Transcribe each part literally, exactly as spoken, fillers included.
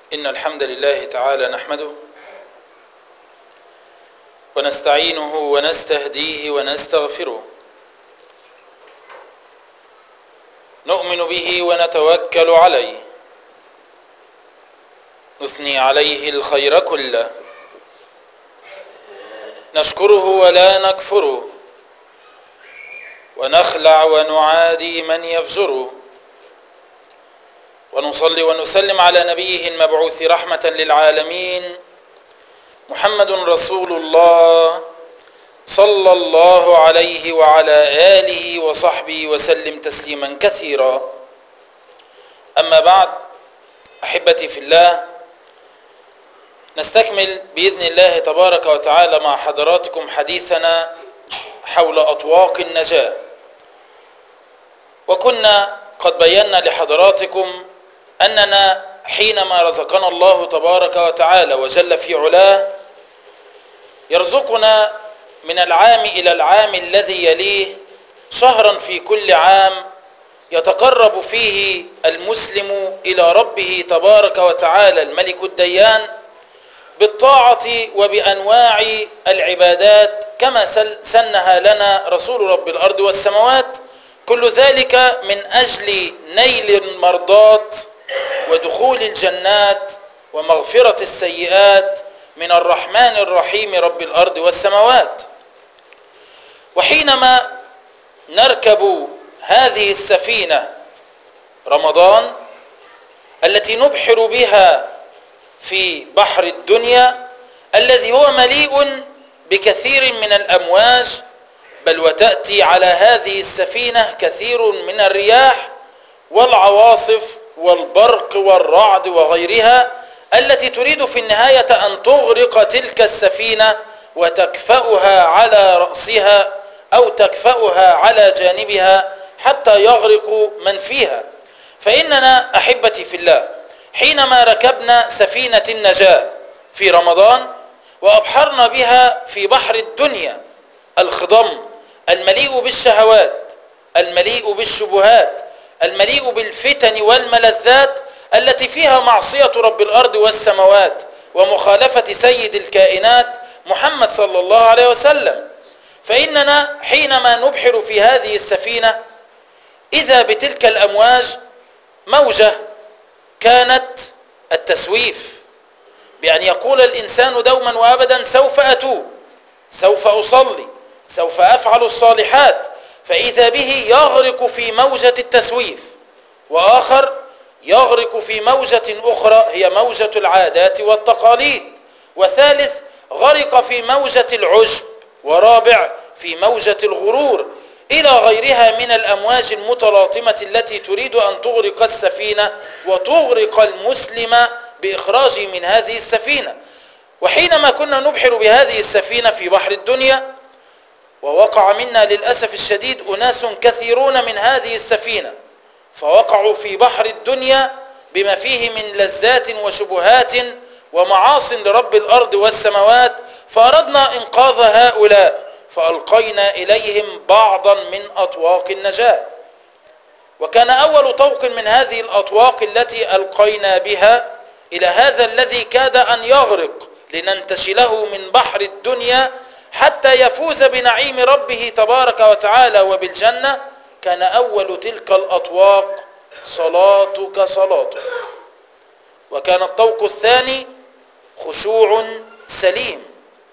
إن الحمد لله تعالى نحمده ونستعينه ونستهديه ونستغفره، نؤمن به ونتوكل عليه، نثني عليه الخير كله، نشكره ولا نكفره، ونخلع ونعادي من يفجره، ونصلي ونسلم على نبيه المبعوث رحمة للعالمين محمد رسول الله صلى الله عليه وعلى آله وصحبه وسلم تسليما كثيرا. أما بعد، أحبتي في الله، نستكمل بإذن الله تبارك وتعالى مع حضراتكم حديثنا حول أطواق النجاة. وكنا قد بينا لحضراتكم أننا حينما رزقنا الله تبارك وتعالى وجل في علاه يرزقنا من العام إلى العام الذي يليه شهرا في كل عام يتقرب فيه المسلم إلى ربه تبارك وتعالى الملك الديان بالطاعة وبأنواع العبادات كما سنها لنا رسول رب الأرض والسماوات، كل ذلك من أجل نيل المرضات ودخول الجنات ومغفرة السيئات من الرحمن الرحيم رب الأرض والسماوات. وحينما نركب هذه السفينة رمضان التي نبحر بها في بحر الدنيا الذي هو مليء بكثير من الأمواج، بل وتأتي على هذه السفينة كثير من الرياح والعواصف والبرق والرعد وغيرها التي تريد في النهاية أن تغرق تلك السفينة وتكفأها على رأسها أو تكفأها على جانبها حتى يغرق من فيها. فإننا أحبتي في الله حينما ركبنا سفينة النجاة في رمضان وأبحرنا بها في بحر الدنيا الخضم المليء بالشهوات المليء بالشبهات المليء بالفتن والملذات التي فيها معصية رب الأرض والسماوات ومخالفة سيد الكائنات محمد صلى الله عليه وسلم، فإننا حينما نبحر في هذه السفينة إذا بتلك الأمواج موجة كانت التسويف، بأن يقول الإنسان دوما وأبدا سوف أتوب، سوف أصلي، سوف أفعل الصالحات، فإذا به يغرق في موجة التسويف، وآخر يغرق في موجة أخرى هي موجة العادات والتقاليد، وثالث غرق في موجة العجب، ورابع في موجة الغرور، إلى غيرها من الأمواج المتلاطمة التي تريد أن تغرق السفينة وتغرق المسلم بإخراجه من هذه السفينة. وحينما كنا نبحر بهذه السفينة في بحر الدنيا ووقع منا للأسف الشديد أناس كثيرون من هذه السفينة فوقعوا في بحر الدنيا بما فيه من لذات وشبهات ومعاصٍ لرب الأرض والسماوات، فأردنا إنقاذ هؤلاء فألقينا إليهم بعضا من أطواق النجاة. وكان أول طوق من هذه الأطواق التي ألقينا بها إلى هذا الذي كاد أن يغرق لننتشله من بحر الدنيا حتى يفوز بنعيم ربه تبارك وتعالى وبالجنة، كان أول تلك الأطواق صلاتك صلاتك. وكان الطوق الثاني خشوع سليم.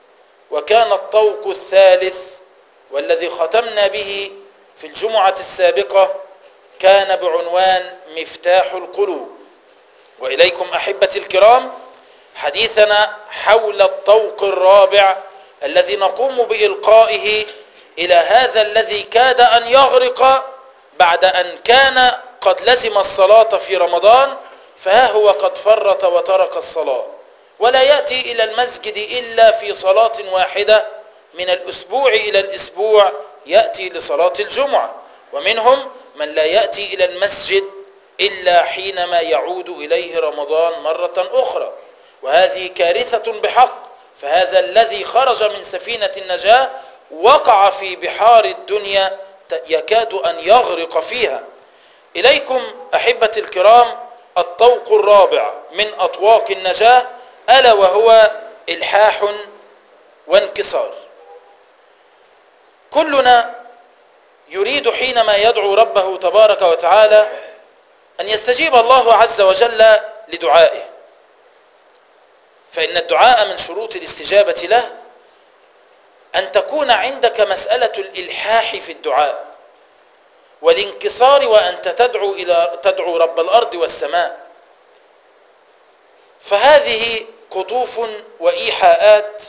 وكان الطوق الثالث والذي ختمنا به في الجمعة السابقة كان بعنوان مفتاح القلوب. وإليكم أحبتي الكرام حديثنا حول الطوق الرابع الذي نقوم بإلقائه إلى هذا الذي كاد أن يغرق بعد أن كان قد لزم الصلاة في رمضان، فها هو قد فرط وترك الصلاة ولا يأتي إلى المسجد إلا في صلاة واحدة من الأسبوع إلى الأسبوع يأتي لصلاة الجمعة، ومنهم من لا يأتي إلى المسجد إلا حينما يعود إليه رمضان مرة أخرى، وهذه كارثة بحق. فهذا الذي خرج من سفينة النجاة وقع في بحار الدنيا يكاد أن يغرق فيها. إليكم أحبتي الكرام الطوق الطوق الرابع من أطواق النجاة، ألا وهو إلحاح وانكسار. كلنا يريد حينما يدعو ربه تبارك وتعالى أن يستجيب الله عز وجل لدعائه، فإن الدعاء من شروط الاستجابة له أن تكون عندك مسألة الإلحاح في الدعاء والانكسار، وأنت تدعو إلى تدعو رب الأرض والسماء. فهذه قطوف وإيحاءات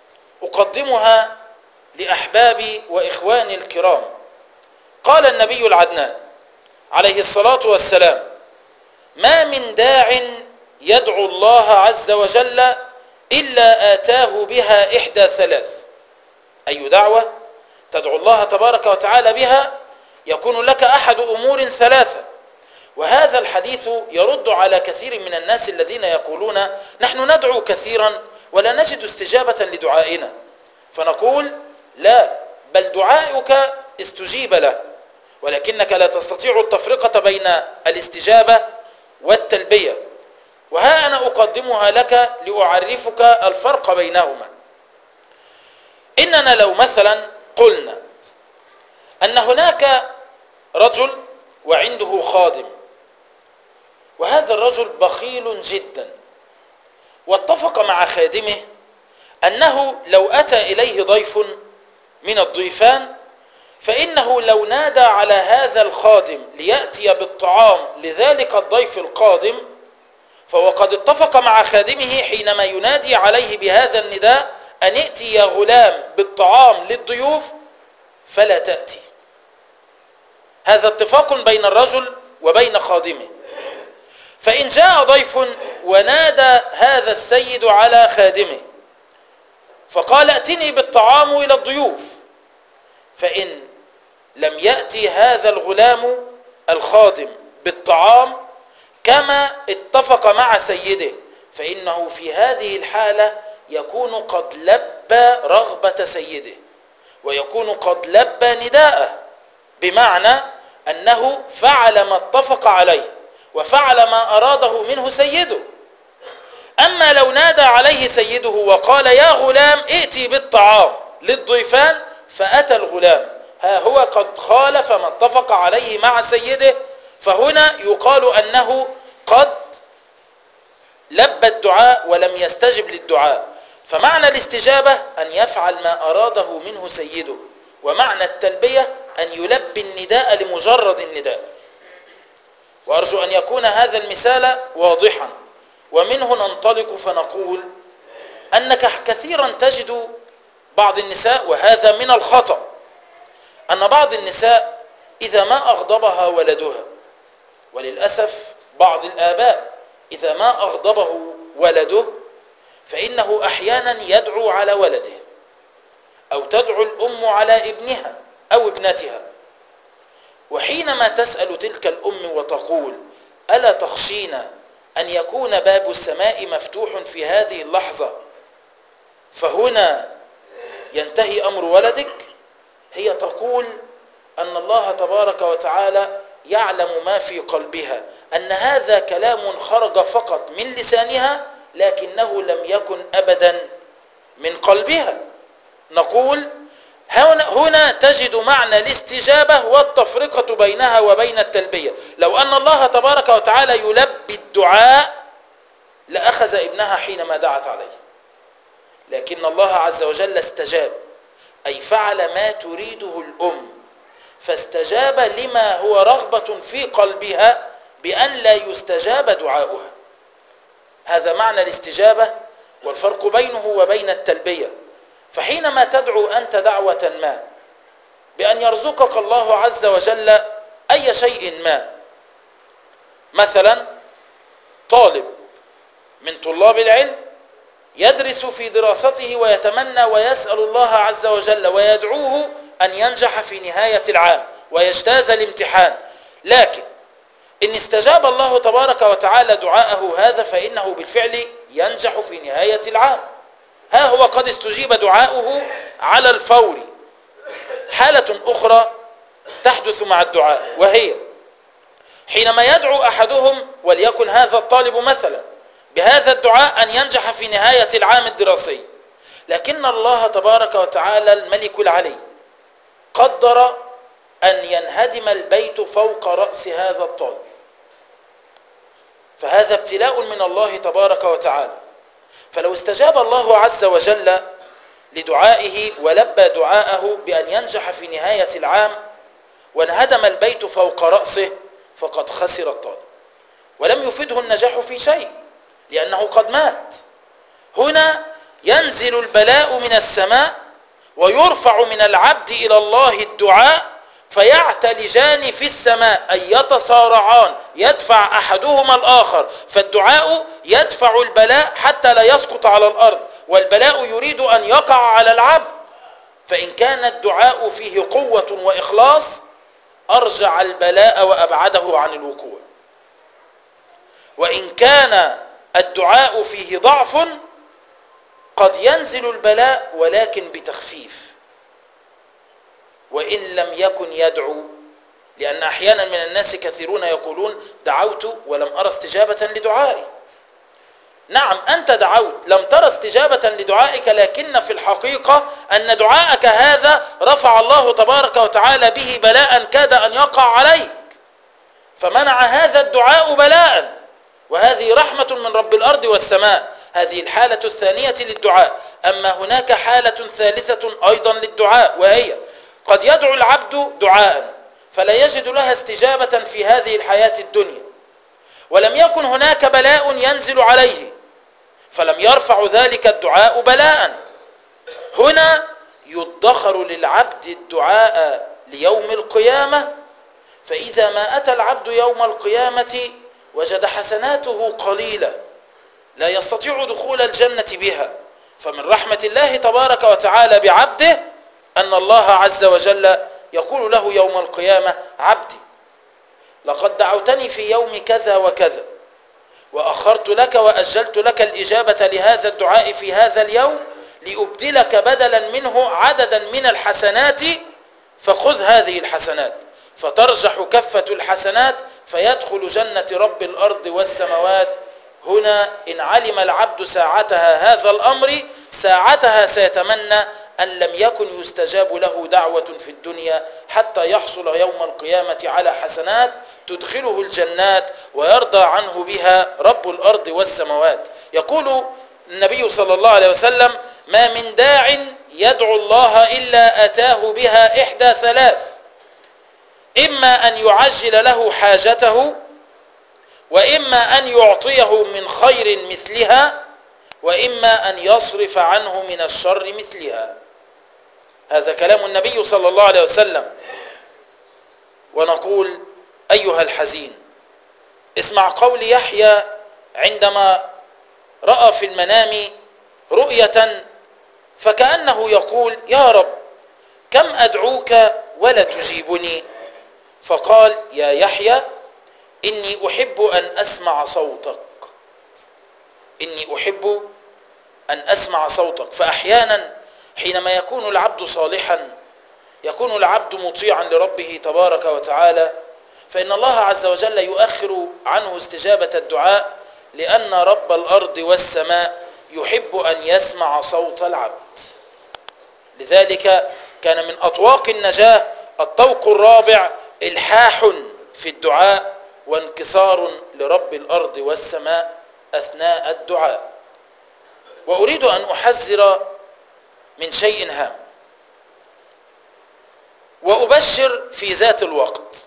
أقدمها لأحبابي وإخواني الكرام. قال النبي العدنان عليه الصلاة والسلام: ما من داع يدعو الله عز وجل إلا آتاه بها إحدى ثلاث. أي دعوة تدعو الله تبارك وتعالى بها يكون لك أحد أمور ثلاثة. وهذا الحديث يرد على كثير من الناس الذين يقولون نحن ندعو كثيرا ولا نجد استجابة لدعائنا، فنقول لا، بل دعائك استجيب له، ولكنك لا تستطيع التفرقة بين الاستجابة والتلبية. وها أنا أقدمها لك لأعرفك الفرق بينهما. إننا لو مثلا قلنا أن هناك رجل وعنده خادم، وهذا الرجل بخيل جدا، واتفق مع خادمه أنه لو أتى إليه ضيف من الضيفان فإنه لو نادى على هذا الخادم ليأتي بالطعام لذلك الضيف القادم، فهو قد اتفق مع خادمه حينما ينادي عليه بهذا النداء أن ائتي يا غلام بالطعام للضيوف فلا تأتي. هذا اتفاق بين الرجل وبين خادمه. فإن جاء ضيف ونادى هذا السيد على خادمه فقال ائتني بالطعام إلى الضيوف، فإن لم يأتي هذا الغلام الخادم بالطعام كما اتفق مع سيده، فإنه في هذه الحالة يكون قد لبى رغبة سيده ويكون قد لبى نداءه، بمعنى أنه فعل ما اتفق عليه وفعل ما أراده منه سيده. أما لو نادى عليه سيده وقال يا غلام ائتي بالطعام للضيفان فأتى الغلام، ها هو قد خالف ما اتفق عليه مع سيده، فهنا يقال أنه قد لبى الدعاء ولم يستجب للدعاء. فمعنى الاستجابة أن يفعل ما أراده منه سيده، ومعنى التلبية أن يلبي النداء لمجرد النداء. وأرجو أن يكون هذا المثال واضحا. ومنه ننطلق فنقول أنك كثيرا تجد بعض النساء، وهذا من الخطأ، أن بعض النساء إذا ما أغضبها ولدها، وللأسف بعض الآباء إذا ما أغضبه ولده فإنه أحيانا يدعو على ولده، أو تدعو الأم على ابنها أو ابنتها، وحينما تسأل تلك الأم وتقول ألا تخشين أن يكون باب السماء مفتوح في هذه اللحظة فهنا ينتهي أمر ولدك، هي تقول أن الله تبارك وتعالى يعلم ما في قلبها، أن هذا كلام خرج فقط من لسانها لكنه لم يكن أبدا من قلبها. نقول هنا, هنا تجد معنى الاستجابة والتفرقة بينها وبين التلبية. لو أن الله تبارك وتعالى يلبي الدعاء لأخذ ابنها حينما دعت عليه، لكن الله عز وجل استجاب، أي فعل ما تريده الأم، فاستجاب لما هو رغبة في قلبها بأن لا يستجاب دعاؤها. هذا معنى الاستجابة والفرق بينه وبين التلبية. فحينما تدعو أنت دعوة ما بأن يرزقك الله عز وجل أي شيء ما، مثلا طالب من طلاب العلم يدرس في دراسته ويتمنى ويسأل الله عز وجل ويدعوه أن ينجح في نهاية العام ويجتاز الامتحان، لكن إن استجاب الله تبارك وتعالى دعاءه هذا فإنه بالفعل ينجح في نهاية العام. ها هو قد استجيب دعاؤه على الفور. حالة أخرى تحدث مع الدعاء، وهي حينما يدعو أحدهم وليكن هذا الطالب مثلا بهذا الدعاء أن ينجح في نهاية العام الدراسي، لكن الله تبارك وتعالى الملك العلي قدر أن ينهدم البيت فوق رأس هذا الطالب، فهذا ابتلاء من الله تبارك وتعالى. فلو استجاب الله عز وجل لدعائه ولبى دعاءه بأن ينجح في نهاية العام وانهدم البيت فوق رأسه فقد خسر الطالب ولم يفده النجاح في شيء، لأنه قد مات. هنا ينزل البلاء من السماء ويرفع من العبد إلى الله الدعاء، فيعتلجان في السماء أي يتصارعان، يدفع أحدهما الآخر، فالدعاء يدفع البلاء حتى لا يسقط على الأرض، والبلاء يريد أن يقع على العبد. فإن كان الدعاء فيه قوة وإخلاص أرجع البلاء وأبعده عن الوقوع، وإن كان الدعاء فيه ضعف قد ينزل البلاء ولكن بتخفيف، وإن لم يكن يدعو، لأن أحيانا من الناس كثيرون يقولون دعوت ولم أرى استجابة لدعائي. نعم أنت دعوت لم ترى استجابة لدعائك، لكن في الحقيقة أن دعائك هذا رفع الله تبارك وتعالى به بلاء كاد أن يقع عليك، فمنع هذا الدعاء بلاء، وهذه رحمة من رب الأرض والسماء. هذه الحالة الثانية للدعاء. أما هناك حالة ثالثة أيضا للدعاء، وهي قد يدعو العبد دعاء فلا يجد لها استجابة في هذه الحياة الدنيا، ولم يكن هناك بلاء ينزل عليه فلم يرفع ذلك الدعاء بلاء. هنا يدخر للعبد الدعاء ليوم القيامة، فإذا ما أتى العبد يوم القيامة وجد حسناته قليلة لا يستطيع دخول الجنة بها، فمن رحمة الله تبارك وتعالى بعبده أن الله عز وجل يقول له يوم القيامة: عبدي لقد دعوتني في يوم كذا وكذا، وأخرت لك وأجلت لك الإجابة لهذا الدعاء في هذا اليوم لأبدلك بدلا منه عددا من الحسنات، فخذ هذه الحسنات. فترجح كفة الحسنات فيدخل جنة رب الأرض والسماوات. هنا إن علم العبد ساعتها هذا الأمر ساعتها سيتمنى أن لم يكن يستجاب له دعوة في الدنيا حتى يحصل يوم القيامة على حسنات تدخله الجنات ويرضى عنه بها رب الأرض والسماوات. يقول النبي صلى الله عليه وسلم: ما من داع يدعو الله إلا أتاه بها إحدى ثلاث: إما أن يعجل له حاجته، وإما أن يعطيه من خير مثلها، وإما أن يصرف عنه من الشر مثلها. هذا كلام النبي صلى الله عليه وسلم. ونقول: أيها الحزين، اسمع قول يحيى عندما رأى في المنام رؤية فكأنه يقول: يا رب كم أدعوك ولا تجيبني؟ فقال: يا يحيى إني أحب أن أسمع صوتك، إني أحب أن أسمع صوتك. فأحيانا حينما يكون العبد صالحا، يكون العبد مطيعا لربه تبارك وتعالى، فإن الله عز وجل يؤخر عنه استجابة الدعاء، لأن رب الأرض والسماء يحب أن يسمع صوت العبد. لذلك كان من أطواق النجاة الطوق الرابع: إلحاح في الدعاء وانكسار لرب الأرض والسماء أثناء الدعاء. وأريد أن أحذر من شيء هام وأبشر في ذات الوقت.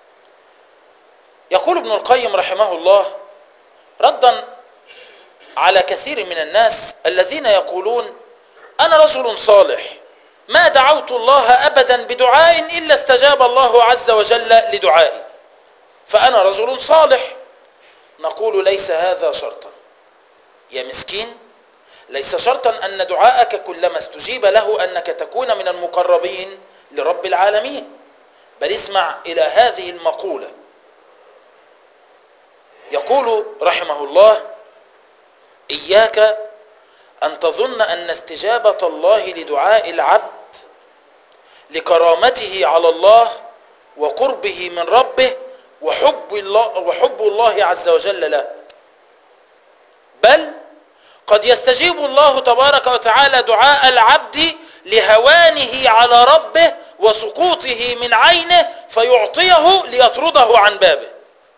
يقول ابن القيم رحمه الله ردا على كثير من الناس الذين يقولون: أنا رجل صالح ما دعوت الله أبدا بدعاء إلا استجاب الله عز وجل لدعائي، فأنا رجل صالح. نقول: ليس هذا شرطا يا مسكين، ليس شرطا أن دعاءك كلما استجيب له أنك تكون من المقربين لرب العالمين. بل اسمع إلى هذه المقولة. يقول رحمه الله: إياك أن تظن أن استجابة الله لدعاء العبد لكرامته على الله وقربه من ربه وحب الله, وحب الله عز وجل له، بل قد يستجيب الله تبارك وتعالى دعاء العبد لهوانه على ربه وسقوطه من عينه فيعطيه ليطرده عن بابه.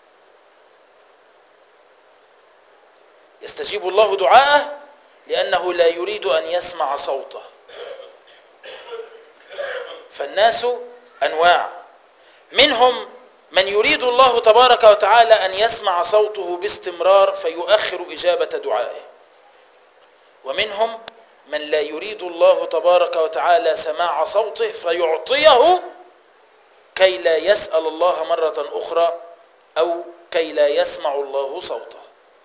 يستجيب الله دعاءه لأنه لا يريد أن يسمع صوته. فالناس أنواع، منهم من يريد الله تبارك وتعالى أن يسمع صوته باستمرار فيؤخر إجابة دعائه، ومنهم من لا يريد الله تبارك وتعالى سماع صوته فيعطيه كي لا يسأل الله مرة أخرى أو كي لا يسمع الله صوته.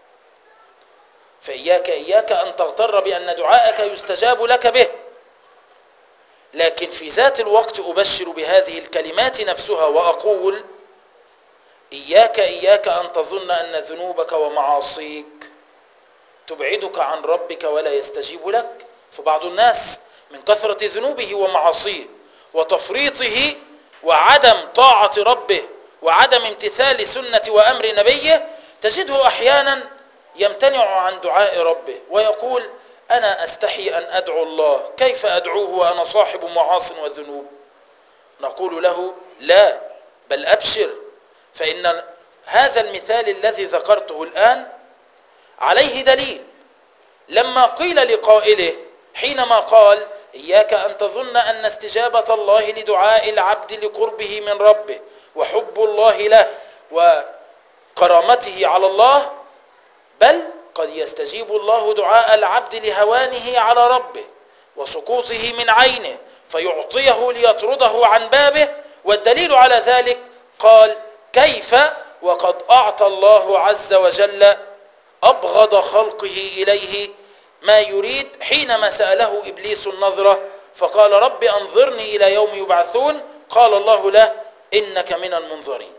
فإياك إياك أن تغتر بأن دعائك يستجاب لك به، لكن في ذات الوقت أبشر بهذه الكلمات نفسها وأقول إياك إياك أن تظن أن ذنوبك ومعاصيك تبعدك عن ربك ولا يستجيب لك. فبعض الناس من كثرة ذنوبه ومعاصيه وتفريطه وعدم طاعة ربه وعدم امتثال سنة وأمر نبيه تجده أحيانا يمتنع عن دعاء ربه ويقول أنا أستحي أن أدعو الله، كيف أدعوه وأنا صاحب معاص وذنوب؟ نقول له لا، بل أبشر، فإن هذا المثال الذي ذكرته الآن عليه دليل. لما قيل لقائله حينما قال إياك أن تظن أن استجابة الله لدعاء العبد لقربه من ربه وحب الله له وكرامته على الله، بل قد يستجيب الله دعاء العبد لهوانه على ربه وسقوطه من عينه فيعطيه ليطرده عن بابه. والدليل على ذلك قال كيف وقد أعطى الله عز وجل أبغض خلقه إليه ما يريد حينما سأله إبليس النظرة فقال رب أنظرني إلى يوم يبعثون، قال الله له إنك من المنظرين.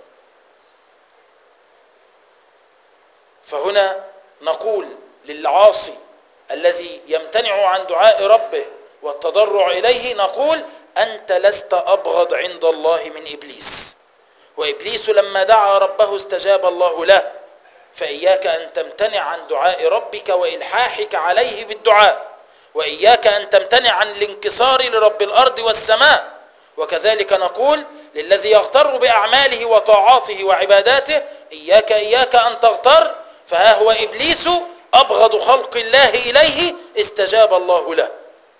فهنا نقول للعاصي الذي يمتنع عن دعاء ربه والتضرع إليه نقول أنت لست أبغض عند الله من إبليس، وإبليس لما دعا ربه استجاب الله له. فإياك أن تمتنع عن دعاء ربك وإلحاحك عليه بالدعاء، وإياك أن تمتنع عن الانكسار لرب الأرض والسماء. وكذلك نقول للذي يغتر بأعماله وطاعاته وعباداته إياك إياك أن تغتر، فها هو إبليس أبغض خلق الله إليه استجاب الله له.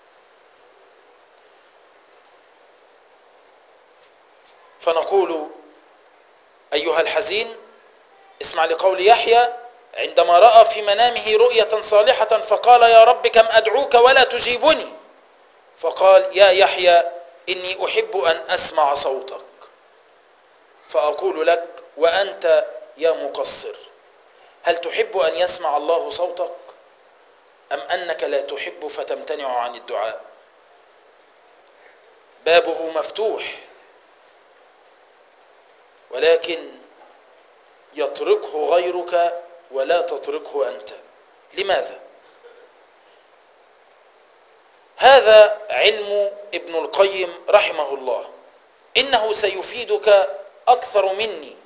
فنقول أيها الحزين اسمع لقول يحيى عندما رأى في منامه رؤية صالحة فقال يا رب كم أدعوك ولا تجيبني، فقال يا يحيى إني أحب أن أسمع صوتك. فأقول لك وأنت يا مقصر، هل تحب أن يسمع الله صوتك أم أنك لا تحب فتمتنع عن الدعاء؟ بابه مفتوح، ولكن يطرقه غيرك ولا تطرقه أنت. لماذا؟ هذا علم ابن القيم رحمه الله، إنه سيفيدك أكثر مني.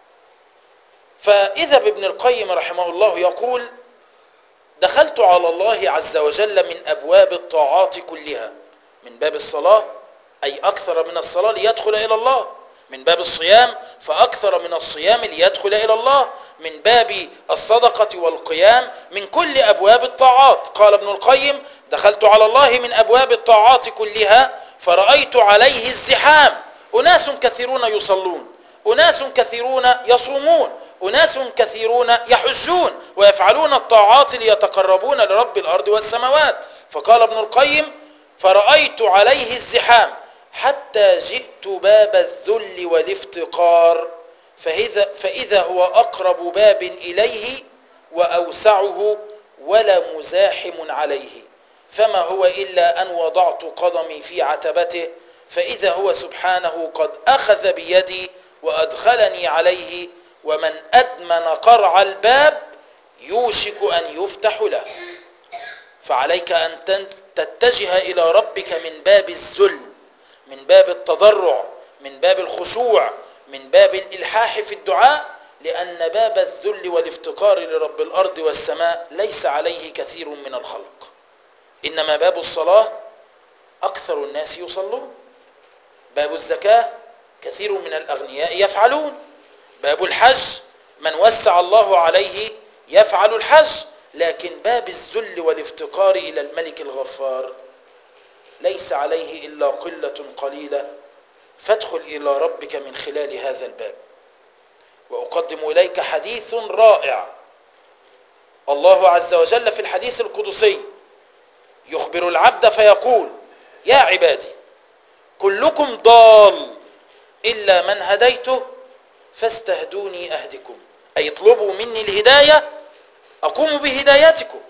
فإذا بابن القيم رحمه الله يقول دخلت على الله عز وجل من أبواب الطاعات كلها، من باب الصلاة أي أكثر من الصلاة ليدخل إلى الله، من باب الصيام فأكثر من الصيام ليدخل إلى الله، من باب الصدقة والقيام، من كل أبواب الطاعات. قال ابن القيم دخلت على الله من أبواب الطاعات كلها فرأيت عليه الزحام، أناس كثيرون يصلون، أناس كثيرون يصومون، أناس كثيرون يحجون ويفعلون الطاعات ليتقربون لرب الأرض والسماوات. فقال ابن القيم فرأيت عليه الزحام حتى جئت باب الذل والافتقار فإذا, فإذا هو أقرب باب إليه وأوسعه ولا مزاحم عليه، فما هو إلا أن وضعت قدمي في عتبته فإذا هو سبحانه قد أخذ بيدي وأدخلني عليه، ومن أدمن قرع الباب يوشك أن يفتح له. فعليك أن تتجه إلى ربك من باب الذل، من باب التضرع، من باب الخشوع، من باب الإلحاح في الدعاء، لأن باب الذل والافتقار لرب الأرض والسماء ليس عليه كثير من الخلق، إنما باب الصلاة أكثر الناس يصلون، باب الزكاة كثير من الأغنياء يفعلون، باب الحج من وسع الله عليه يفعل الحج، لكن باب الذل والافتقار إلى الملك الغفار ليس عليه إلا قلة قليلة، فادخل إلى ربك من خلال هذا الباب. وأقدم إليك حديث رائع، الله عز وجل في الحديث القدسي يخبر العبد فيقول: يا عبادي كلكم ضال إلا من هديته فاستهدوني أهدكم، أي اطلبوا مني الهداية أقوم بهدايتكم.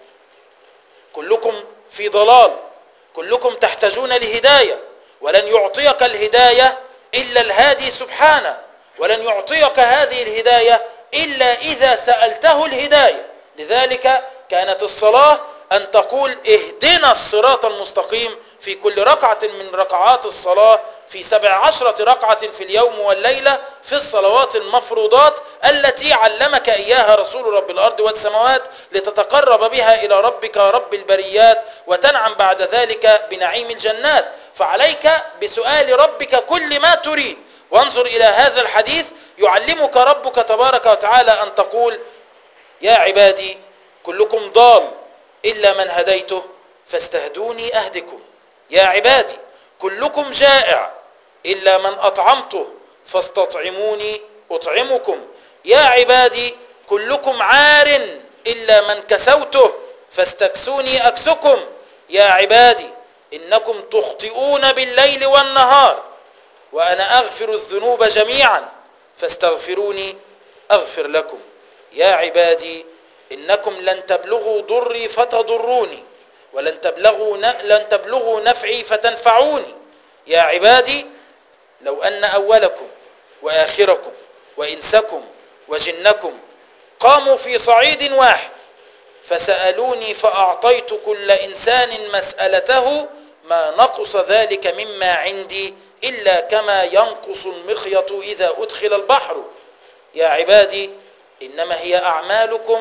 كلكم في ضلال، كلكم تحتاجون لهداية، ولن يعطيك الهداية إلا الهادي سبحانه، ولن يعطيك هذه الهداية إلا إذا سألته الهداية. لذلك كانت الصلاة أن تقول: اهدنا الصراط المستقيم في كل ركعة من ركعات الصلاة، في سبع عشرة ركعة في اليوم والليلة، في الصلوات المفروضات التي علمك إياها رسول رب الأرض والسماوات، لتتقرب بها إلى ربك رب البريات، وتنعم بعد ذلك بنعيم الجنات. فعليك بسؤال ربك كل ما تريد. وانظر إلى هذا الحديث، يعلمك ربك تبارك وتعالى أن تقول: يا عبادي كلكم ضال إلا من هديته فاستهدوني أهدكم. يا عبادي كلكم جائع إلا من أطعمته فاستطعموني أطعمكم. يا عبادي كلكم عار إلا من كسوته فاستكسوني أكسكم. يا عبادي إنكم تخطئون بالليل والنهار وأنا أغفر الذنوب جميعا فاستغفروني أغفر لكم. يا عبادي إنكم لن تبلغوا ضري فتضروني ولن تبلغوا لن تبلغوا نفعي فتنفعوني. يا عبادي لو أن أولكم وآخركم وإنسكم وجنكم قاموا في صعيد واحد فسألوني فأعطيت كل إنسان مسألته ما نقص ذلك مما عندي إلا كما ينقص المخيط إذا أدخل البحر. يا عبادي إنما هي أعمالكم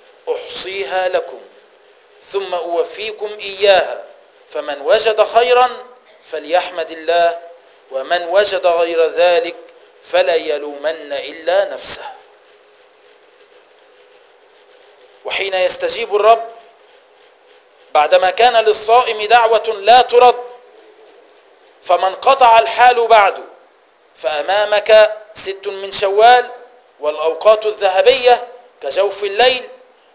أحصيها لكم ثم أوفيكم إياها، فمن وجد خيرا فليحمد الله ومن وجد غير ذلك فلا يلومن إلا نفسه. وحين يستجيب الرب بعدما كان للصائم دعوة لا ترد، فمن قطع الحال بعده فأمامك ست من شوال والأوقات الذهبية كجوف الليل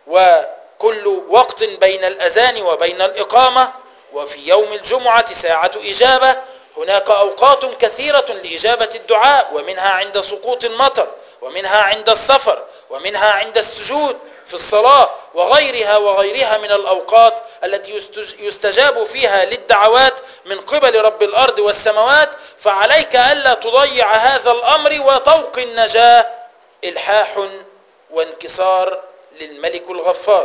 وكل وقت بين الأذان وبين الإقامة، وفي يوم الجمعة ساعة إجابة. هناك أوقات كثيرة لإجابة الدعاء، ومنها عند سقوط المطر، ومنها عند السفر، ومنها عند السجود في الصلاة، وغيرها وغيرها من الأوقات التي يستجاب فيها للدعوات من قبل رب الأرض والسماوات. فعليك ألا تضيع هذا الأمر، وطوق النجاة إلحاح وانكسار للملك الغفار.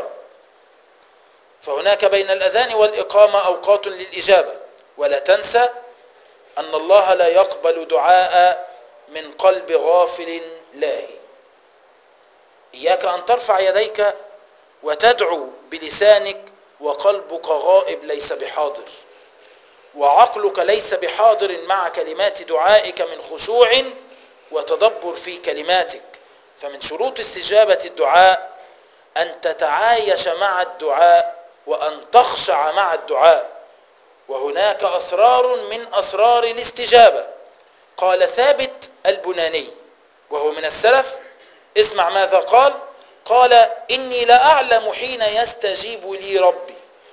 فهناك بين الأذان والإقامة أوقات للإجابة، ولا تنسى أن الله لا يقبل دعاء من قلب غافل لاهي. إياك أن ترفع يديك وتدعو بلسانك وقلبك غائب ليس بحاضر، وعقلك ليس بحاضر مع كلمات دعائك من خشوع وتدبر في كلماتك. فمن شروط استجابة الدعاء أن تتعايش مع الدعاء وأن تخشع مع الدعاء. وهناك أسرار من أسرار الاستجابة. قال ثابت البناني وهو من السلف، اسمع ماذا قال: قال: إني لأعلم حين يستجيب لي ربي،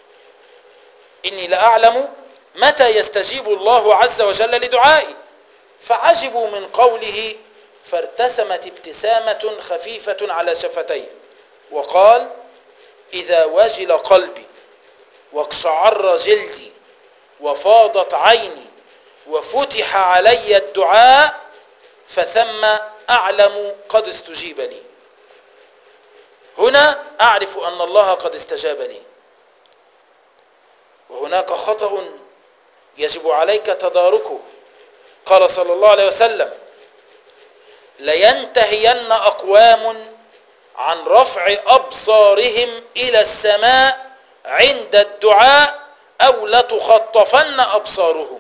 إني لأعلم متى يستجيب الله عز وجل لدعائي. فعجبوا من قوله فارتسمت ابتسامة خفيفة على شفتيه وقال: إذا وجل قلبي واقشعر جلدي وفاضت عيني وفتح علي الدعاء فثم أعلم قد استجيب لي. هنا أعرف أن الله قد استجاب لي. وهناك خطأ يجب عليك تداركه. قال صلى الله عليه وسلم: لينتهين أقوام عن رفع أبصارهم إلى السماء عند الدعاء أو لتخطفن أبصارهم.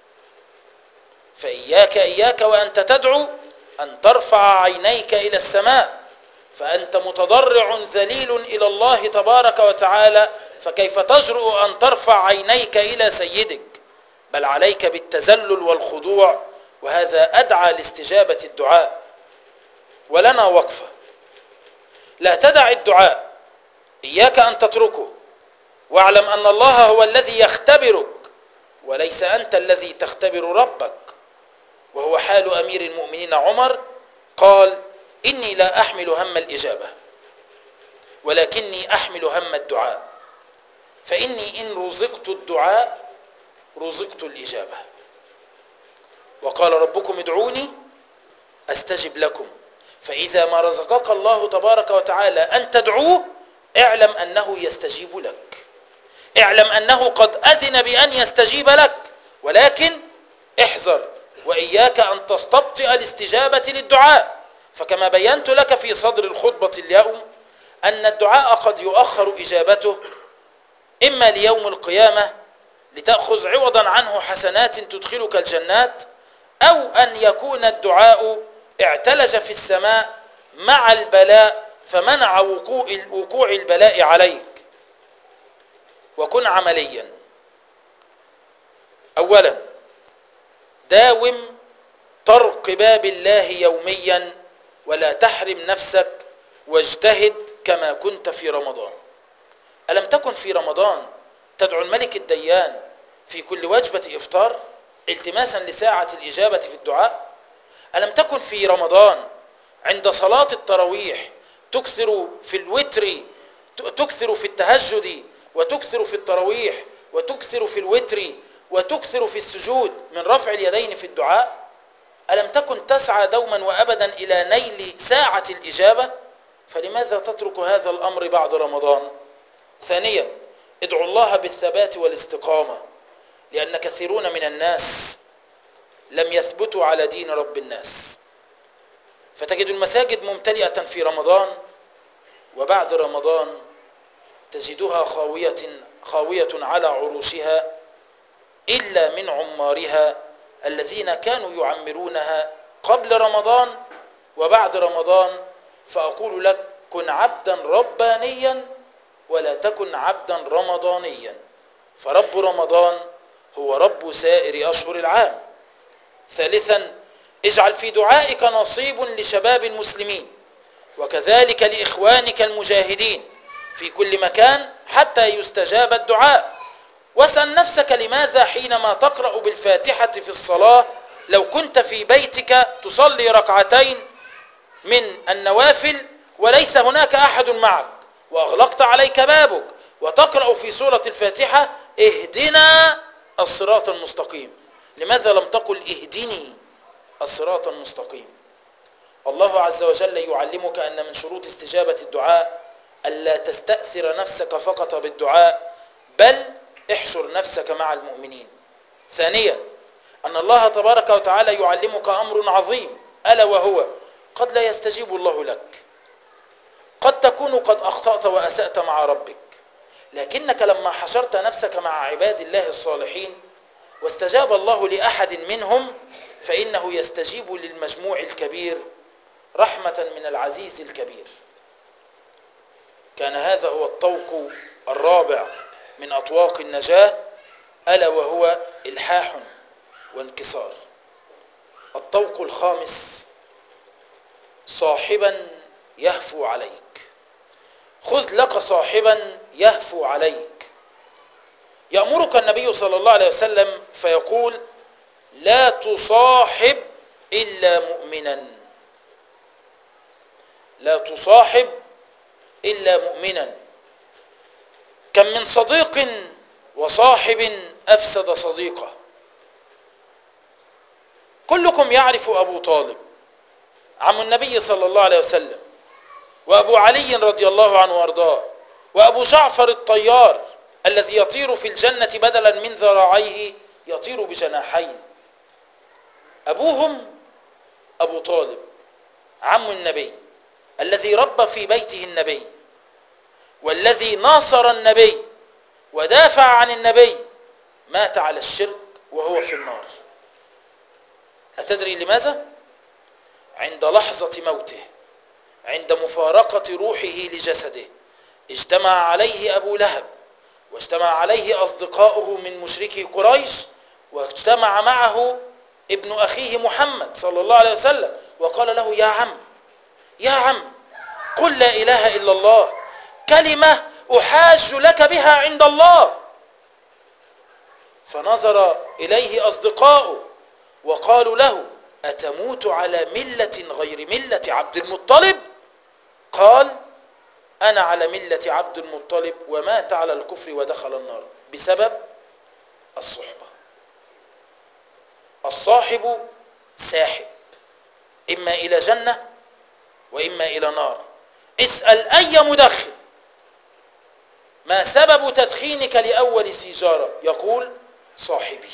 فإياك إياك وأنت تدعو أن ترفع عينيك إلى السماء، فأنت متضرع ذليل إلى الله تبارك وتعالى، فكيف تجرؤ أن ترفع عينيك إلى سيدك؟ بل عليك بالتذلل والخضوع، وهذا أدعى لاستجابة الدعاء. ولنا وقفة: لا تدع الدعاء، إياك أن تتركه، واعلم أن الله هو الذي يختبرك وليس أنت الذي تختبر ربك. وهو حال أمير المؤمنين عمر، قال: إني لا أحمل هم الإجابة ولكني أحمل هم الدعاء، فإني إن رزقت الدعاء رزقت الإجابة. وقال ربكم ادعوني أستجب لكم، فإذا ما رزقك الله تبارك وتعالى أن تدعوه اعلم أنه يستجيب لك، اعلم أنه قد أذن بأن يستجيب لك، ولكن احذر وإياك أن تستبطئ الاستجابة للدعاء. فكما بينت لك في صدر الخطبة اليوم أن الدعاء قد يؤخر إجابته إما ليوم القيامة لتأخذ عوضا عنه حسنات تدخلك الجنات، أو أن يكون الدعاء اعتلج في السماء مع البلاء فمنع وقوع وقوع البلاء عليك. وكن عمليا. أولا، داوم طرق باب الله يوميا ولا تحرم نفسك، واجتهد كما كنت في رمضان. ألم تكن في رمضان تدعو الملك الديان في كل وجبة إفطار التماسا لساعة الإجابة في الدعاء؟ ألم تكن في رمضان عند صلاة التراويح تكثر في الوتر، تكثر في التهجد وتكثر في التراويح وتكثر في الوتر وتكثر في السجود من رفع اليدين في الدعاء؟ ألم تكن تسعى دوما وأبدا إلى نيل ساعة الإجابة؟ فلماذا تترك هذا الأمر بعد رمضان؟ ثانيا، ادعو الله بالثبات والاستقامة، لأن كثيرون من الناس لم يثبتوا على دين رب الناس، فتجد المساجد ممتلئة في رمضان وبعد رمضان تجدها خاوية خاوية على عروشها إلا من عمارها الذين كانوا يعمرونها قبل رمضان وبعد رمضان. فأقول لك: كن عبدا ربانيا ولا تكن عبدا رمضانيا، فرب رمضان هو رب سائر أشهر العام. ثالثا، اجعل في دعائك نصيب لشباب المسلمين وكذلك لإخوانك المجاهدين في كل مكان حتى يستجاب الدعاء. واسأل نفسك: لماذا حينما تقرأ بالفاتحة في الصلاة لو كنت في بيتك تصلي ركعتين من النوافل وليس هناك أحد معك وأغلقت عليك بابك وتقرأ في سورة الفاتحة اهدنا الصراط المستقيم، لماذا لم تقل اهدني الصراط المستقيم؟ الله عز وجل يعلمك أن من شروط استجابة الدعاء ألا تستأثر نفسك فقط بالدعاء، بل احشر نفسك مع المؤمنين. ثانيا، أن الله تبارك وتعالى يعلمك أمر عظيم، ألا وهو قد لا يستجيب الله لك، قد تكون قد أخطأت وأسأت مع ربك، لكنك لما حشرت نفسك مع عباد الله الصالحين واستجاب الله لأحد منهم فإنه يستجيب للمجموع الكبير رحمة من العزيز الكبير. كان هذا هو الطوق الرابع من أطواق النجاة، ألا وهو إلحاح وانكسار. الطوق الخامس: صاحبا يهفو عليك. خذ لك صاحبا يهفو عليك. يأمرك النبي صلى الله عليه وسلم فيقول: لا تصاحب إلا مؤمنا، لا تصاحب إلا مؤمنا. كم من صديق وصاحب أفسد صديقه. كلكم يعرف أبو طالب عم النبي صلى الله عليه وسلم، وأبو علي رضي الله عنه وارضاه، وأبو جعفر الطيار الذي يطير في الجنة بدلا من ذراعيه يطير بجناحين. أبوهم أبو طالب عم النبي الذي ربى في بيته النبي والذي ناصر النبي ودافع عن النبي مات على الشرك وهو في النار. أتدري لماذا؟ عند لحظة موته، عند مفارقة روحه لجسده، اجتمع عليه أبو لهب واجتمع عليه أصدقاؤه من مشركي قريش، واجتمع معه ابن أخيه محمد صلى الله عليه وسلم وقال له: يا عم يا عم قل لا إله إلا الله، كلمة أحاج لك بها عند الله. فنظر إليه أصدقاؤه وقالوا له: أتموت على ملة غير ملة عبد المطلب؟ قال: أنا على ملة عبد المطلب، ومات على الكفر ودخل النار بسبب الصحبة. الصاحب ساحب، إما إلى جنة وإما إلى نار. اسأل أي مدخن ما سبب تدخينك لأول سيجارة؟ يقول: صاحبي.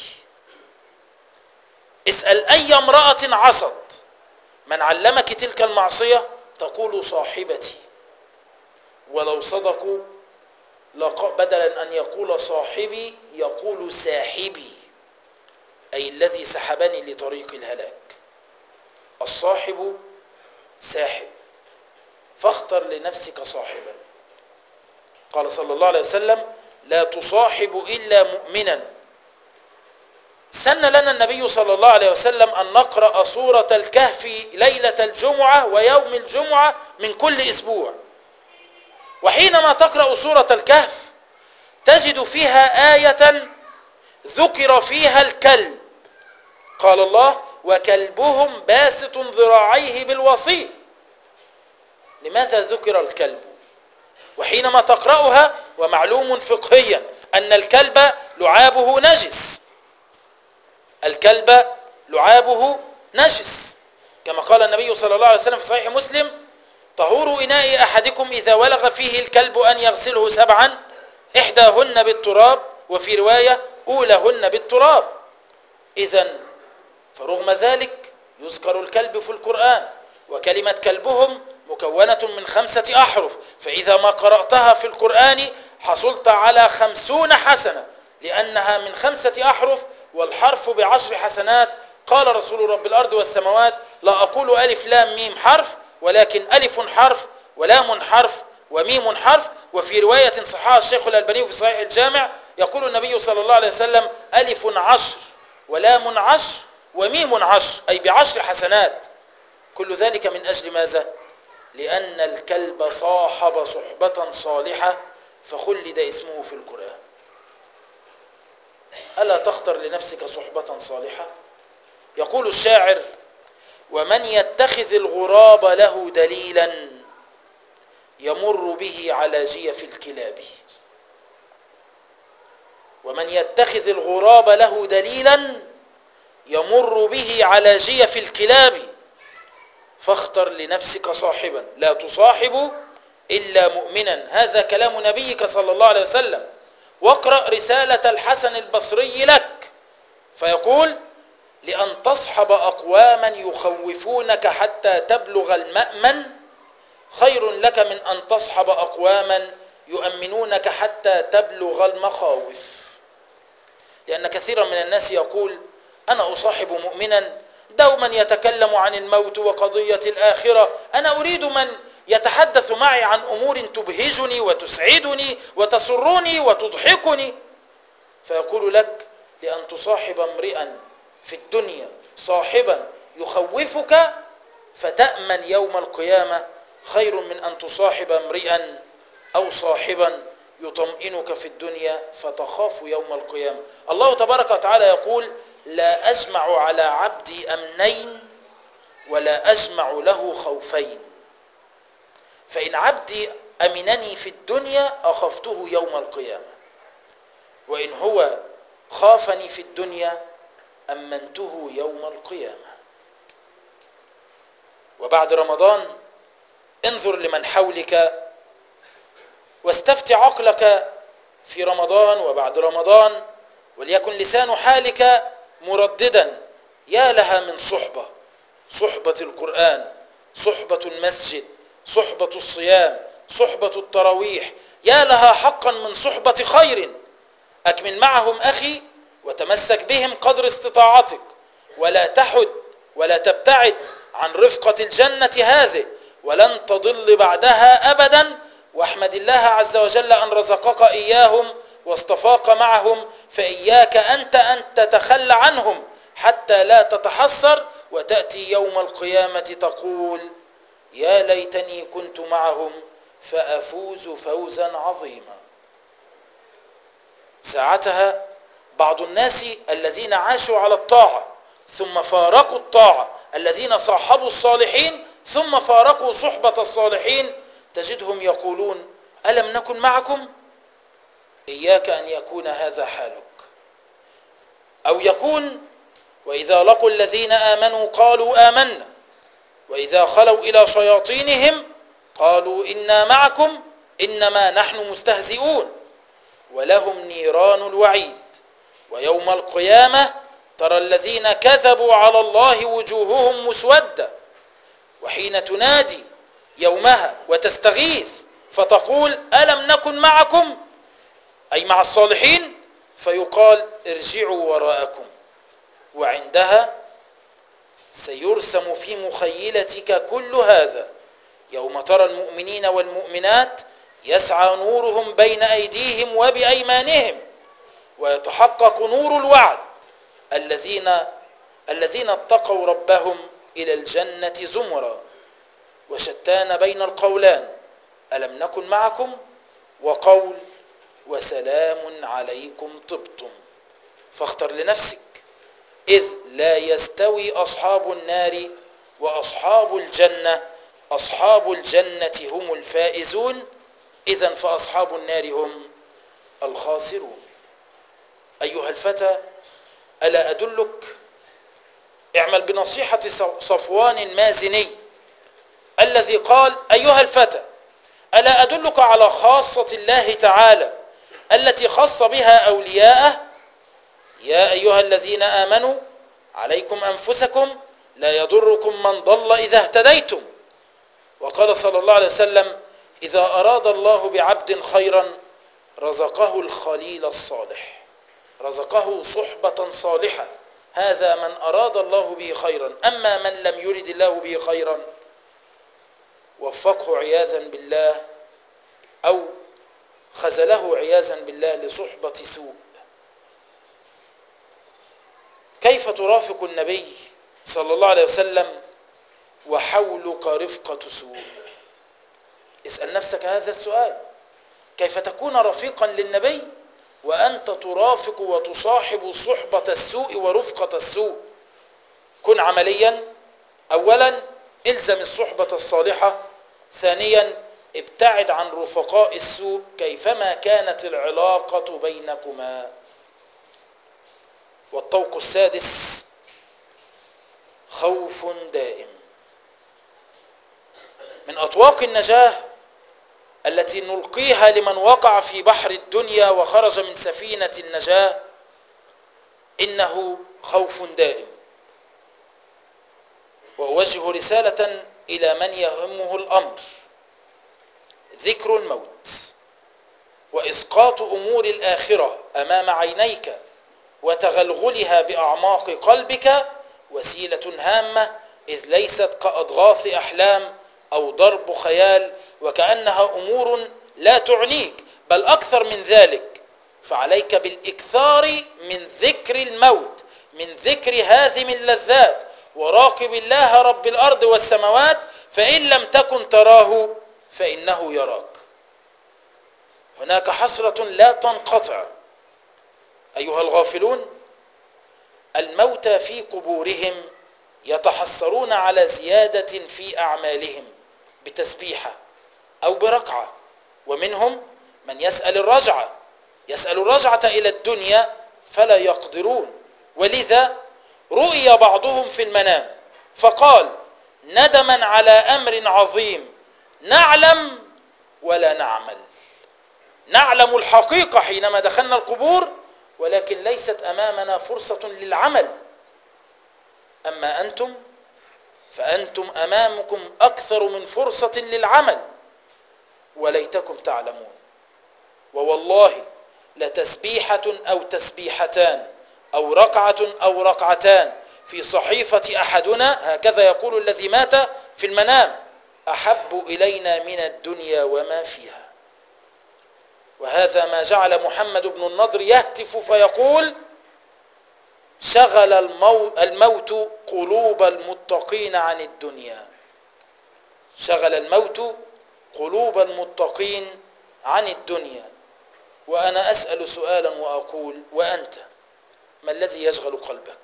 اسأل أي امرأة عصت من علمك تلك المعصية؟ تقول: صاحبتي. ولو صدقوا بدلا أن يقول صاحبي يقول ساحبي، أي الذي سحبني لطريق الهلاك. الصاحب ساحب، فاختر لنفسك صاحبا. قال صلى الله عليه وسلم: لا تصاحب إلا مؤمنا. سن لنا النبي صلى الله عليه وسلم أن نقرأ سورة الكهف ليلة الجمعة ويوم الجمعة من كل أسبوع. وحينما تقرأ سورة الكهف تجد فيها آية ذكر فيها الكلب. قال الله: وكلبهم باسط ذراعيه بالوصيد. لماذا ذكر الكلب؟ وحينما تقرأها، ومعلوم فقهيا أن الكلب لعابه نجس، الكلب لعابه نجس، كما قال النبي صلى الله عليه وسلم في صحيح مسلم: طهور إناء أحدكم إذا ولغ فيه الكلب أن يغسله سبعا، إحداهن بالتراب، وفي رواية أولهن بالتراب. إذن فرغم ذلك يذكر الكلب في القرآن، وكلمة كلبهم مكونة من خمسة أحرف، فإذا ما قرأتها في القرآن حصلت على خمسون حسنة، لأنها من خمسة أحرف والحرف بعشر حسنات. قال رسول رب الأرض والسماوات: لا أقول ألف لام ميم حرف، ولكن ألف حرف ولام حرف وميم حرف. وفي رواية صححها الشيخ الألباني في صحيح الجامع يقول النبي صلى الله عليه وسلم: ألف عشر ولام عشر وميم عشر، أي بعشر حسنات. كل ذلك من أجل ماذا؟ لأن الكلب صاحب صحبة صالحة فخلد اسمه في القرآن. ألا تختر لنفسك صحبة صالحة؟ يقول الشاعر: ومن يتخذ الغراب له دليلا يمر به على جيف الكلاب. ومن يتخذ الغراب له دليلا يمر به على جيف الكلاب. فاختر لنفسك صاحبا، لا تصاحب إلا مؤمنا. هذا كلام نبيك صلى الله عليه وسلم. واقرأ رسالة الحسن البصري لك فيقول: لأن تصحب أقواما يخوفونك حتى تبلغ المأمن خير لك من أن تصحب أقواما يؤمنونك حتى تبلغ المخاوف. لأن كثيرا من الناس يقول: أنا أصاحب مؤمنا دوما يتكلم عن الموت وقضية الآخرة، أنا أريد من يتحدث معي عن أمور تبهجني وتسعدني وتسرني وتضحكني. فيقول لك: لأن تصاحب امرئا في الدنيا صاحبا يخوفك فتأمن يوم القيامة خير من أن تصاحب امرئا أو صاحبا يطمئنك في الدنيا فتخاف يوم القيامة. الله تبارك وتعالى يقول: لا أجمع على عبدي أمنين ولا أجمع له خوفين. فإن عبدي أمنني في الدنيا أخفته يوم القيامة، وإن هو خافني في الدنيا أمنته يوم القيامة. وبعد رمضان انظر لمن حولك واستفت عقلك في رمضان وبعد رمضان، وليكن لسان حالك مرددا: يا لها من صحبة، صحبة القرآن، صحبة المسجد، صحبة الصيام، صحبة التراويح، يا لها حقا من صحبة خير. أكمل معهم أخي وتمسك بهم قدر استطاعتك، ولا تحد ولا تبتعد عن رفقة الجنة هذه، ولن تضل بعدها أبدا. واحمد الله عز وجل أن رزقك إياهم واصطفاك معهم، فإياك أنت أن تتخلى عنهم حتى لا تتحسر وتأتي يوم القيامة تقول يا ليتني كنت معهم فأفوز فوزا عظيما. ساعتها بعض الناس الذين عاشوا على الطاعة ثم فارقوا الطاعة، الذين صاحبوا الصالحين ثم فارقوا صحبة الصالحين، تجدهم يقولون ألم نكن معكم؟ إياك أن يكون هذا حالك. أو يكون وإذا لقوا الذين آمنوا قالوا آمنا وإذا خلوا إلى شياطينهم قالوا إنا معكم إنما نحن مستهزئون ولهم نيران الوعيد. ويوم القيامة ترى الذين كذبوا على الله وجوههم مسودة، وحين تنادي يومها وتستغيث فتقول ألم نكن معكم أي مع الصالحين، فيقال ارجعوا وراءكم، وعندها سيرسم في مخيلتك كل هذا. يوم ترى المؤمنين والمؤمنات يسعى نورهم بين أيديهم وبأيمانهم ويتحقق نور الوعد الذين الذين اتقوا ربهم إلى الجنة زمرا. وشتان بين القولان ألم نكن معكم وقول وسلام عليكم طبتم. فاختر لنفسك، إذ لا يستوي أصحاب النار وأصحاب الجنة، أصحاب الجنة هم الفائزون، إذن فأصحاب النار هم الخاسرون. أيها الفتى ألا أدلك؟ اعمل بنصيحة صفوان المازني الذي قال أيها الفتى ألا أدلك على خاصة الله تعالى التي خص بها أولياءه؟ يا أيها الذين آمنوا عليكم أنفسكم لا يضركم من ضل إذا اهتديتم. وقال صلى الله عليه وسلم إذا أراد الله بعبد خيرا رزقه الخليل الصالح، رزقه صحبة صالحة، هذا من أراد الله به خيرا. أما من لم يرد الله به خيرا وفقه عياذا بالله أو خذله عياذا بالله لصحبة سوء. كيف ترافق النبي صلى الله عليه وسلم وحولك رفقة سوء؟ اسأل نفسك هذا السؤال، كيف تكون رفيقا للنبي وأنت ترافق وتصاحب صحبة السوء ورفقة السوء؟ كن عمليا. أولا الزم الصحبة الصالحة، ثانيا ابتعد عن رفقاء السوء كيفما كانت العلاقة بينكما. والطوق السادس خوف دائم. من أطواق النجاة التي نلقيها لمن وقع في بحر الدنيا وخرج من سفينة النجاة إنه خوف دائم. وأوجه رسالة إلى من يهمه الأمر، ذكر الموت وإسقاط أمور الآخرة أمام عينيك وتغلغلها بأعماق قلبك وسيلة هامة، إذ ليست كأضغاث أحلام أو ضرب خيال وكأنها أمور لا تعنيك، بل أكثر من ذلك. فعليك بالإكثار من ذكر الموت، من ذكر هاذم اللذات، وراقب الله رب الأرض والسماوات، فإن لم تكن تراه فإنه يراك. هناك حسرة لا تنقطع. أيها الغافلون، الموتى في قبورهم يتحسرون على زيادة في أعمالهم بتسبيحة أو بركعة، ومنهم من يسأل الرجعة يسأل الرجعة إلى الدنيا فلا يقدرون. ولذا رؤي بعضهم في المنام فقال ندما على أمر عظيم نعلم ولا نعمل. نعلم الحقيقة حينما دخلنا القبور، ولكن ليست أمامنا فرصة للعمل. أما أنتم فأنتم أمامكم أكثر من فرصة للعمل وليتكم تعلمون. ووالله لتسبيحة أو تسبيحتان أو ركعة أو ركعتان في صحيفة أحدنا، هكذا يقول الذي مات في المنام، أحب إلينا من الدنيا وما فيها. وهذا ما جعل محمد بن النضر يهتف فيقول: شغل الموت قلوب المتقين عن الدنيا. شغل الموت قلوب المتقين عن الدنيا. وأنا أسأل سؤالا وأقول: وأنت ما الذي يشغل قلبك؟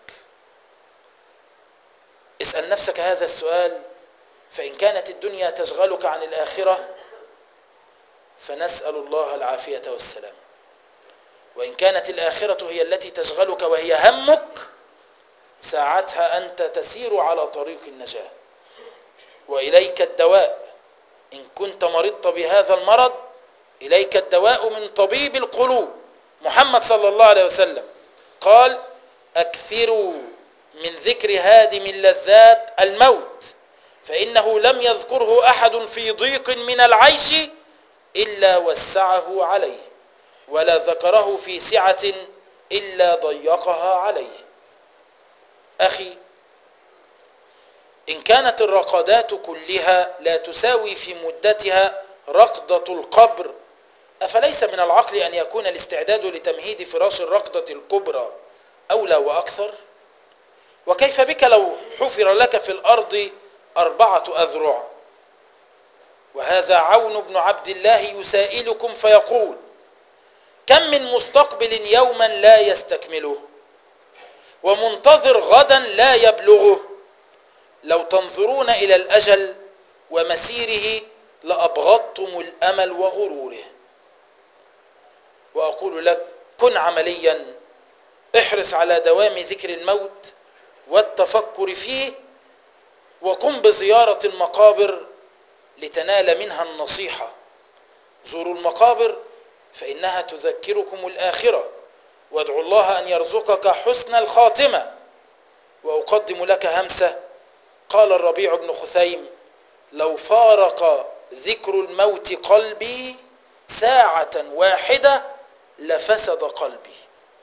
اسأل نفسك هذا السؤال. فإن كانت الدنيا تشغلك عن الآخرة فنسأل الله العافية والسلام، وإن كانت الآخرة هي التي تشغلك وهي همك، ساعتها أنت تسير على طريق النجاة. وإليك الدواء إن كنت مرضت بهذا المرض، إليك الدواء من طبيب القلوب محمد صلى الله عليه وسلم. قال: أكثروا من ذكر هادم اللذات الموت، فإنه لم يذكره أحد في ضيق من العيش إلا وسعه عليه، ولا ذكره في سعة إلا ضيقها عليه. أخي، إن كانت الرقدات كلها لا تساوي في مدتها رقدة القبر، أفليس من العقل أن يكون الاستعداد لتمهيد فراش الرقدة الكبرى أولى وأكثر؟ وكيف بك لو حفر لك في الأرض أربعة أذرع؟ وهذا عون بن عبد الله يسائلكم فيقول: كم من مستقبل يوما لا يستكمله، ومنتظر غدا لا يبلغه، لو تنظرون إلى الأجل ومسيره لأبغضتم الأمل وغروره. وأقول لك: كن عمليا، احرص على دوام ذكر الموت والتفكر فيه، وقم بزيارة المقابر لتنال منها النصيحة. زوروا المقابر فإنها تذكركم الآخرة، وادعوا الله أن يرزقك حسن الخاتمة. وأقدم لك همسة. قال الربيع بن خثيم: لو فارق ذكر الموت قلبي ساعة واحدة لفسد قلبي.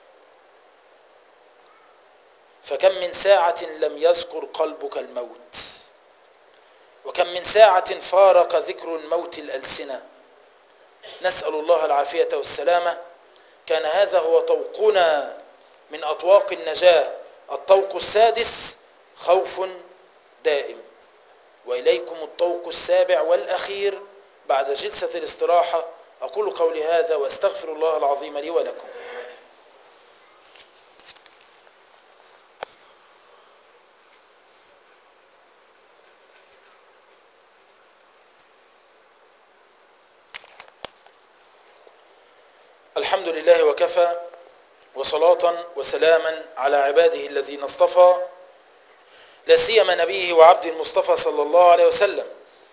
فكم من ساعة لم يذكر قلبك الموت، وكم من ساعة فارق ذكر الموت الألسنة. نسأل الله العافية والسلامة. كان هذا هو طوقنا من أطواق النجاة، الطوق السادس: خوف دائم. وإليكم الطوق السابع والأخير بعد جلسة الاستراحة. أقول قولي هذا وأستغفر الله العظيم لي ولكم. الحمد لله وكفى، وصلاة وسلاما على عباده الذين اصطفى، لا سيما نبيه وعبد المصطفى صلى الله عليه وسلم.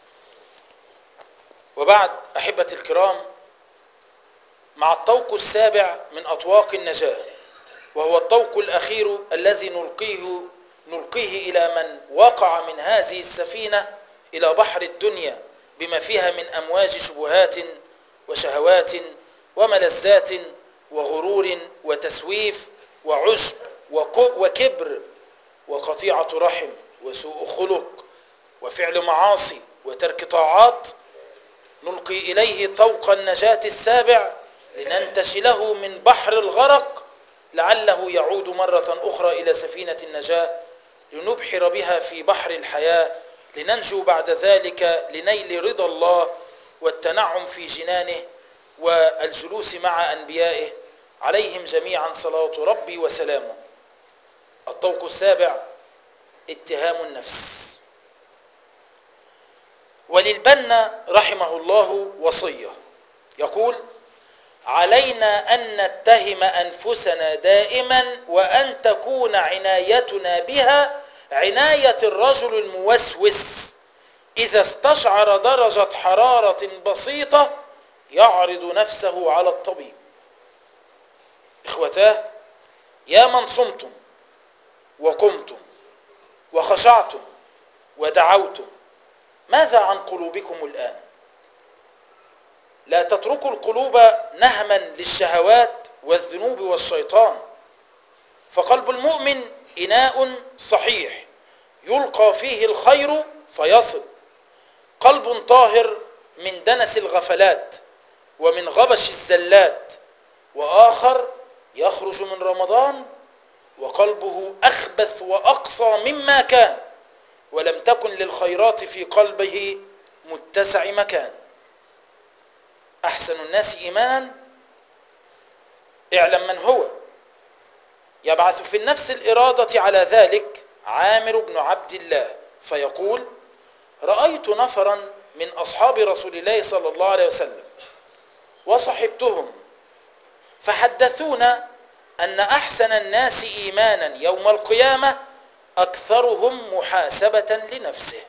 وبعد، أحبتي الكرام، مع الطوق السابع من أطواق النجاة، وهو الطوق الأخير الذي نلقيه نلقيه إلى من وقع من هذه السفينة إلى بحر الدنيا بما فيها من أمواج شبهات وشهوات وملذات وغرور وتسويف وعجب وكبر وقطيعة رحم وسوء خلق وفعل معاصي وترك طاعات. نلقي إليه طوق النجاة السابع لننتشله من بحر الغرق، لعله يعود مرة أخرى إلى سفينة النجاة لنبحر بها في بحر الحياة، لننجو بعد ذلك لنيل رضا الله والتنعم في جنانه والجلوس مع أنبيائه عليهم جميعا صلاة ربي وسلامه. الطوق السابع: اتهام النفس. وللبنا رحمه الله وصية يقول: علينا أن نتهم أنفسنا دائما، وأن تكون عنايتنا بها عناية الرجل الموسوس إذا استشعر درجة حرارة بسيطة يعرض نفسه على الطبيب. إخوتاه، يا من صمتم وقمتم وخشعتم ودعوتم، ماذا عن قلوبكم الآن؟ لا تتركوا القلوب نهما للشهوات والذنوب والشيطان، فقلب المؤمن إناء صحيح يلقى فيه الخير فيصل، قلب طاهر من دنس الغفلات ومن غبش الزلات، وآخر يخرج من رمضان وقلبه أخبث وأقصى مما كان، ولم تكن للخيرات في قلبه متسع مكان. أحسن الناس إيمانا اعلم من هو. يبعث في النفس الإرادة على ذلك عامر بن عبد الله فيقول: رأيت نفرا من أصحاب رسول الله صلى الله عليه وسلم وصحبتهم فحدثونا أن أحسن الناس إيمانا يوم القيامة أكثرهم محاسبة لنفسه.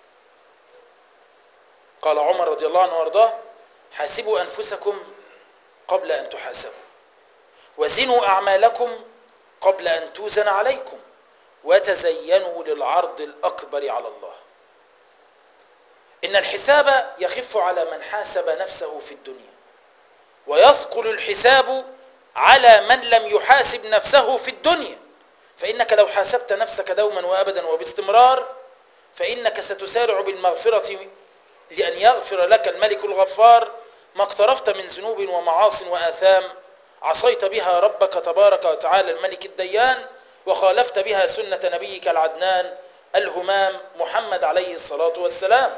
قال عمر رضي الله عنه وارضاه: حاسبوا أنفسكم قبل أن تحاسبوا، وزنوا أعمالكم قبل أن توزن عليكم، وتزينوا للعرض الأكبر على الله. إن الحساب يخف على من حاسب نفسه في الدنيا، ويثقل الحساب على من لم يحاسب نفسه في الدنيا، فإنك لو حاسبت نفسك دوما وأبدا وباستمرار فإنك ستسارع بالمغفرة لأن يغفر لك الملك الغفار ما اقترفت من ذنوب ومعاص وآثام عصيت بها ربك تبارك وتعالى الملك الديان، وخالفت بها سنة نبيك العدنان الهمام محمد عليه الصلاة والسلام.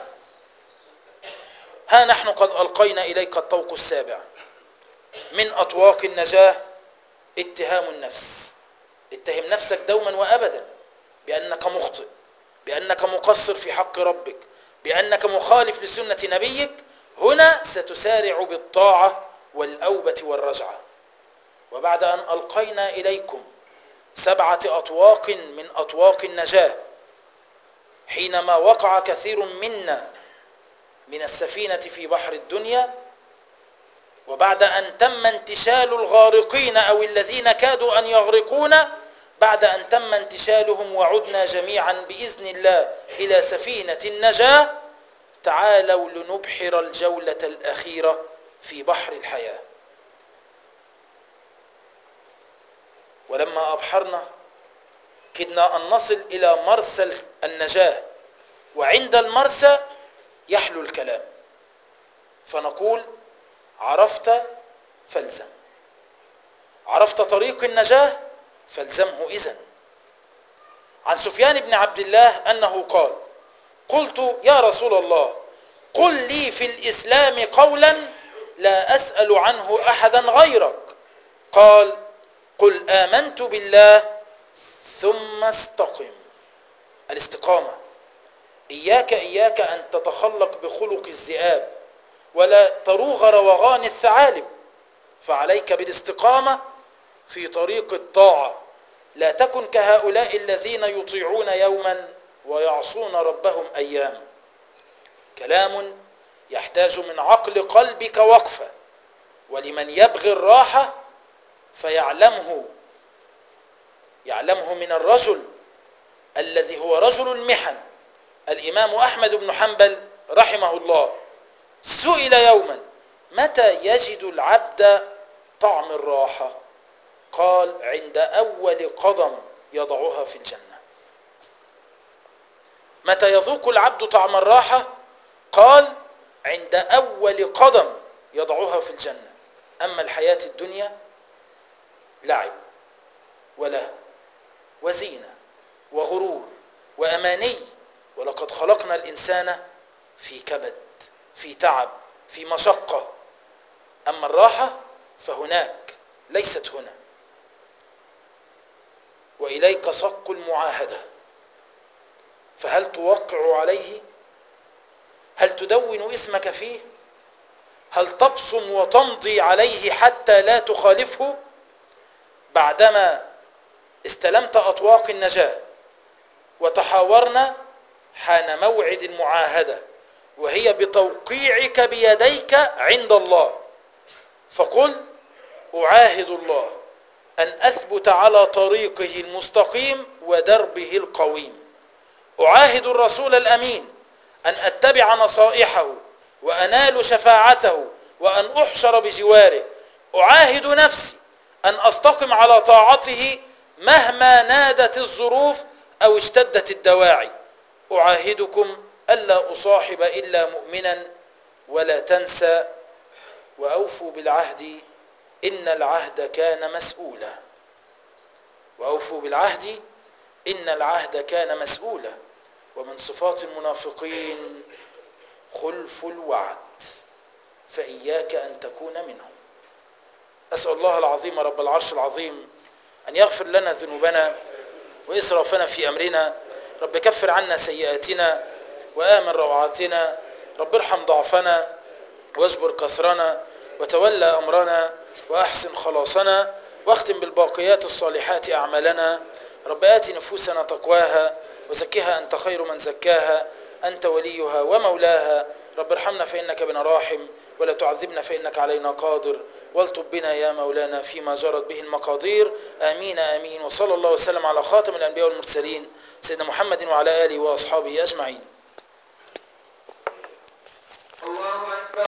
ها نحن قد ألقينا إليك الطوق السابع من أطواق النجاة: اتهام النفس. اتهم نفسك دوما وأبدا بأنك مخطئ، بأنك مقصر في حق ربك، بأنك مخالف لسنة نبيك. هنا ستسارع بالطاعة والأوبة والرجعة. وبعد أن ألقينا إليكم سبعة أطواق من أطواق النجاة حينما وقع كثير منا من السفينة في بحر الدنيا، وبعد أن تم انتشال الغارقين أو الذين كادوا أن يغرقون، بعد أن تم انتشالهم وعدنا جميعا بإذن الله إلى سفينة النجاة، تعالوا لنبحر الجولة الأخيرة في بحر الحياة. ولما أبحرنا كدنا أن نصل إلى مرسى النجاة، وعند المرسى يحلو الكلام فنقول: عرفت فالزم، عرفت طريق النجاة فالزمه إذن. عن سفيان بن عبد الله أنه قال: قلت يا رسول الله قل لي في الإسلام قولا لا أسأل عنه أحدا غيرك. قال: قل آمنت بالله ثم استقم. الاستقامة، إياك إياك أن تتخلق بخلق الذئاب ولا تروغ روغان الثعالب، فعليك بالاستقامة في طريق الطاعة. لا تكن كهؤلاء الذين يطيعون يوما ويعصون ربهم أيام. كلام يحتاج من عقل قلبك وقفة، ولمن يبغي الراحة فيعلمه يعلمه من الرجل الذي هو رجل المحن. الإمام أحمد بن حنبل رحمه الله سئل يوما: متى يجد العبد طعم الراحة؟ قال: عند أول قدم يضعها في الجنة. متى يذوق العبد طعم الراحة؟ قال: عند أول قدم يضعها في الجنة. أما الحياة الدنيا لعب وله وزينة وغرور وأماني، ولقد خلقنا الإنسان في كبد، في تعب، في مشقة. أما الراحة فهناك ليست هنا. وإليك صك المعاهدة، فهل توقع عليه؟ هل تدون اسمك فيه؟ هل تبصم وتمضي عليه حتى لا تخالفه؟ بعدما استلمت أطواق النجاة وتحاورنا، حان موعد المعاهدة، وهي بتوقيعك بيديك عند الله. فقل: أعاهد الله أن أثبت على طريقه المستقيم ودربه القويم، أعاهد الرسول الأمين أن أتبع نصائحه وأنال شفاعته وأن أحشر بجواره. أعاهد نفسي أن أستقم على طاعته مهما نادت الظروف أو اشتدت الدواعي. أعاهدكم ألا أصاحب إلا مؤمنا ولا تنسى وأوفوا بالعهد إن العهد كان مسؤولا. وأوفوا بالعهد إن العهد كان مسؤولا. ومن صفات المنافقين خلف الوعد، فإياك أن تكون منهم. أسأل الله العظيم رب العرش العظيم أن يغفر لنا ذنوبنا وإسرافنا في أمرنا. رب كفر عنا سيئاتنا وآمن روعاتنا. رب ارحم ضعفنا واجبر كسرنا وتولى أمرنا وأحسن خلاصنا واختم بالباقيات الصالحات أعمالنا. رب آت نفوسنا تقواها وزكها أنت خير من زكاها أنت وليها ومولاها. رب ارحمنا فإنك بنا راحم ولا تعذبنا فإنك علينا قادر والطب بنا يا مولانا فيما جرت به المقادير. آمين آمين. وصلى الله وسلم على خاتم الأنبياء والمرسلين سيدنا محمد وعلى آله وأصحابه أجمعين.